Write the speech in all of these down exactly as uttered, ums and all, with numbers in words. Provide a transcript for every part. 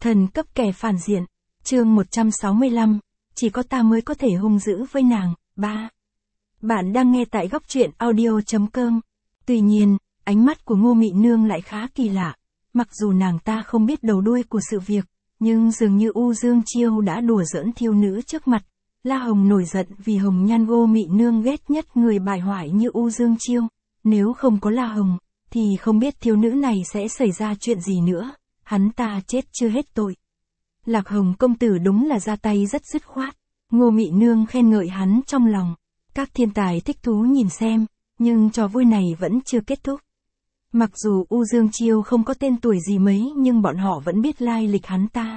Thần cấp kẻ phản diện. Chương một trăm sáu mươi lăm, chỉ có ta mới có thể hung dữ với nàng. ba. Bạn đang nghe tại góc truyện audio chấm com. Tuy nhiên, ánh mắt của Ngô Mị Nương lại khá kỳ lạ. Mặc dù nàng ta không biết đầu đuôi của sự việc, nhưng dường như U Dương Chiêu đã đùa giỡn thiếu nữ trước mặt. La Hồng nổi giận vì hồng nhan Ngô Mị Nương ghét nhất người bại hoại như U Dương Chiêu. Nếu không có La Hồng, thì không biết thiếu nữ này sẽ xảy ra chuyện gì nữa. Hắn ta chết chưa hết tội. Lạc Hồng công tử đúng là ra tay rất dứt khoát. Ngô Mị Nương khen ngợi hắn trong lòng. Các thiên tài thích thú nhìn xem, nhưng trò vui này vẫn chưa kết thúc. Mặc dù U Dương Chiêu không có tên tuổi gì mấy nhưng bọn họ vẫn biết lai lịch hắn ta.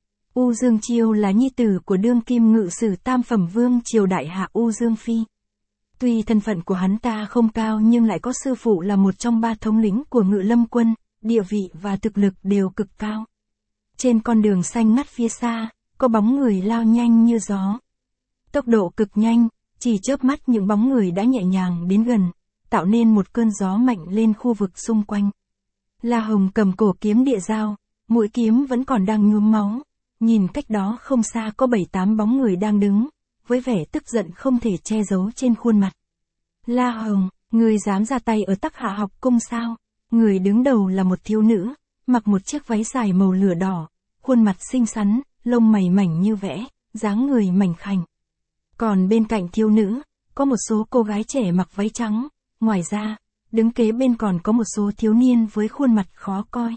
U Dương Chiêu là nhi tử của đương kim ngự sử tam phẩm vương triều đại hạ U Dương Phi. Tuy thân phận của hắn ta không cao nhưng lại có sư phụ là một trong ba thống lĩnh của Ngự Lâm quân, địa vị và thực lực đều cực cao. Trên con đường xanh ngắt phía xa, có bóng người lao nhanh như gió. Tốc độ cực nhanh, chỉ chớp mắt những bóng người đã nhẹ nhàng đến gần, tạo nên một cơn gió mạnh lên khu vực xung quanh. La Hồng cầm cổ kiếm địa dao, mũi kiếm vẫn còn đang nhuốm máu. Nhìn cách đó không xa có bảy tám bóng người đang đứng, với vẻ tức giận không thể che giấu trên khuôn mặt. La Hồng, người dám ra tay ở Tắc Hạ học cung sao? Người đứng đầu là một thiếu nữ, mặc một chiếc váy dài màu lửa đỏ, khuôn mặt xinh xắn, lông mày mảnh như vẽ, dáng người mảnh khảnh. Còn bên cạnh thiếu nữ, có một số cô gái trẻ mặc váy trắng, ngoài ra, đứng kế bên còn có một số thiếu niên với khuôn mặt khó coi.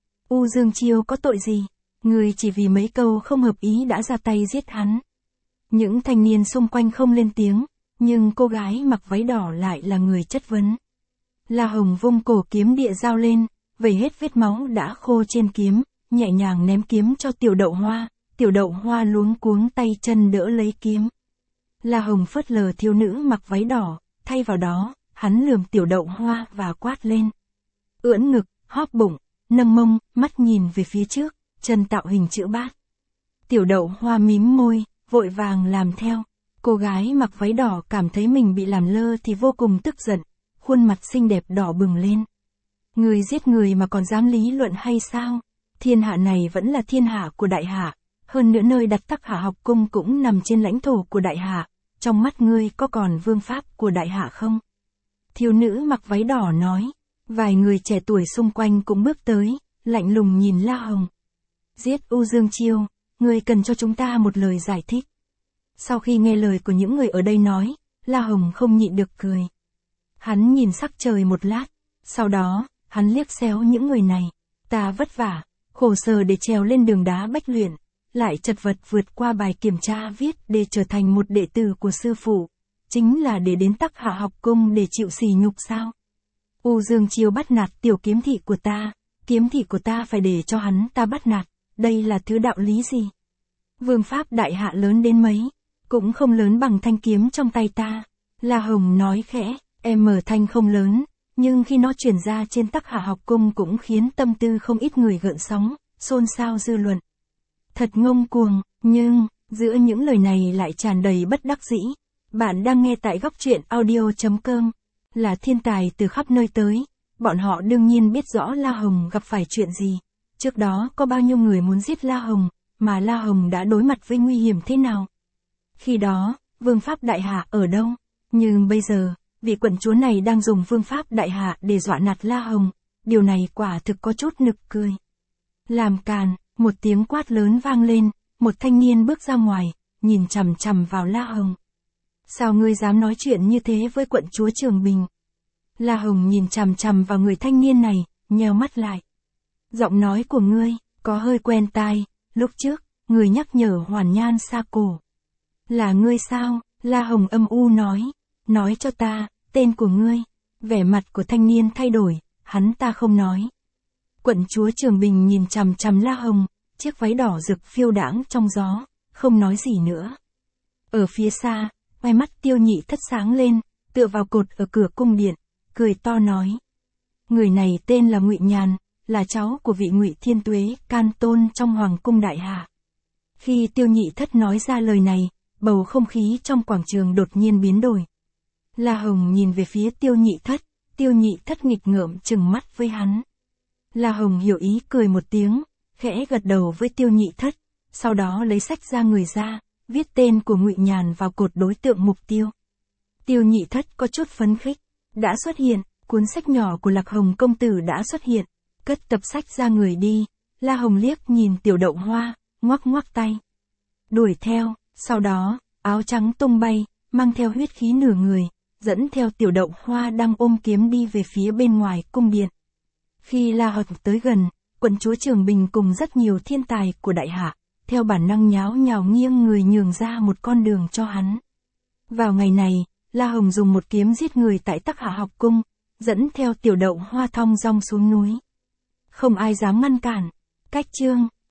U Dương Chiêu có tội gì? Người chỉ vì mấy câu không hợp ý đã ra tay giết hắn. Những thanh niên xung quanh không lên tiếng, nhưng cô gái mặc váy đỏ lại là người chất vấn. La Hồng vung cổ kiếm địa dao lên, vẩy hết vết máu đã khô trên kiếm, nhẹ nhàng ném kiếm cho Tiểu Đậu Hoa. Tiểu Đậu Hoa luống cuống tay chân đỡ lấy kiếm. La Hồng phớt lờ thiếu nữ mặc váy đỏ, thay vào đó, hắn lườm Tiểu Đậu Hoa và quát lên. Ưỡn ngực, hóp bụng, nâng mông, mắt nhìn về phía trước, chân tạo hình chữ bát. Tiểu Đậu Hoa mím môi, vội vàng làm theo. Cô gái mặc váy đỏ cảm thấy mình bị làm lơ thì vô cùng tức giận, khuôn mặt xinh đẹp đỏ bừng lên. Người giết người mà còn dám lý luận hay sao? Thiên hạ này vẫn là thiên hạ của đại hạ, hơn nữa nơi đặt Tắc Hạ học cung cũng nằm trên lãnh thổ của đại hạ, trong mắt ngươi có còn vương pháp của đại hạ không? Thiếu nữ mặc váy đỏ nói. Vài người trẻ tuổi xung quanh cũng bước tới, lạnh lùng nhìn La Hồng. Giết U Dương Chiêu, ngươi cần cho chúng ta một lời giải thích. Sau khi nghe lời của những người ở đây nói, La Hồng không nhịn được cười. Hắn nhìn sắc trời một lát, sau đó, hắn liếc xéo những người này. Ta vất vả, khổ sở để trèo lên đường đá bách luyện, lại chật vật vượt qua bài kiểm tra viết để trở thành một đệ tử của sư phụ. Chính là để đến Tắc Hạ học cung để chịu sỉ nhục sao? U Dương Chiêu bắt nạt tiểu kiếm thị của ta, kiếm thị của ta phải để cho hắn ta bắt nạt, đây là thứ đạo lý gì? Vương pháp đại hạ lớn đến mấy, cũng không lớn bằng thanh kiếm trong tay ta. La Hồng nói khẽ, em mở thanh không lớn, nhưng khi nó truyền ra trên Tắc Hạ học cung cũng khiến tâm tư không ít người gợn sóng, xôn xao dư luận. Thật ngông cuồng, nhưng, giữa những lời này lại tràn đầy bất đắc dĩ. Bạn đang nghe tại góc truyện audio chấm com. Là thiên tài từ khắp nơi tới, bọn họ đương nhiên biết rõ La Hồng gặp phải chuyện gì. Trước đó có bao nhiêu người muốn giết La Hồng, mà La Hồng đã đối mặt với nguy hiểm thế nào. Khi đó, vương pháp đại hạ ở đâu? Nhưng bây giờ, vị quận chúa này đang dùng vương pháp đại hạ để dọa nạt La Hồng. Điều này quả thực có chút nực cười. Làm càn, một tiếng quát lớn vang lên, một thanh niên bước ra ngoài, nhìn chằm chằm vào La Hồng. Sao ngươi dám nói chuyện như thế với quận chúa Trường Bình? La Hồng nhìn chằm chằm vào người thanh niên này, nheo mắt lại. Giọng nói của ngươi, có hơi quen tai, lúc trước, người nhắc nhở Hoàn Nhan Sa Cổ. Là ngươi sao? La Hồng âm u nói. Nói cho ta, tên của ngươi. Vẻ mặt của thanh niên thay đổi, hắn ta không nói. Quận chúa Trường Bình nhìn chằm chằm La Hồng, chiếc váy đỏ rực phiêu đãng trong gió, không nói gì nữa. Ở phía xa, hai mắt Tiêu Nhị Thất sáng lên, tựa vào cột ở cửa cung điện, cười to nói. Người này tên là Ngụy Nhàn, là cháu của vị Ngụy Thiên Tuế, can tôn trong hoàng cung đại hạ. Khi Tiêu Nhị Thất nói ra lời này, bầu không khí trong quảng trường đột nhiên biến đổi. La Hồng nhìn về phía Tiêu Nhị Thất, Tiêu Nhị Thất nghịch ngợm trừng mắt với hắn. La Hồng hiểu ý cười một tiếng, khẽ gật đầu với Tiêu Nhị Thất, sau đó lấy sách ra người ra, viết tên của Ngụy Nhàn vào cột đối tượng mục tiêu. Tiêu Nhị Thất có chút phấn khích, đã xuất hiện, cuốn sách nhỏ của Lạc Hồng công tử đã xuất hiện, cất tập sách ra người đi, La Hồng liếc nhìn Tiểu Đậu Hoa, ngoắc ngoắc tay. Đuổi theo, sau đó, áo trắng tung bay, mang theo huyết khí nửa người, dẫn theo Tiểu Đậu Hoa đang ôm kiếm đi về phía bên ngoài cung điện. Khi La Hồng tới gần, quận chúa Trường Bình cùng rất nhiều thiên tài của đại hạ, theo bản năng nháo nhào nghiêng người nhường ra một con đường cho hắn. Vào ngày này, La Hồng dùng một kiếm giết người tại Tắc Hạ học cung, dẫn theo Tiểu Đậu Hoa thong dong xuống núi. Không ai dám ngăn cản. Cách chương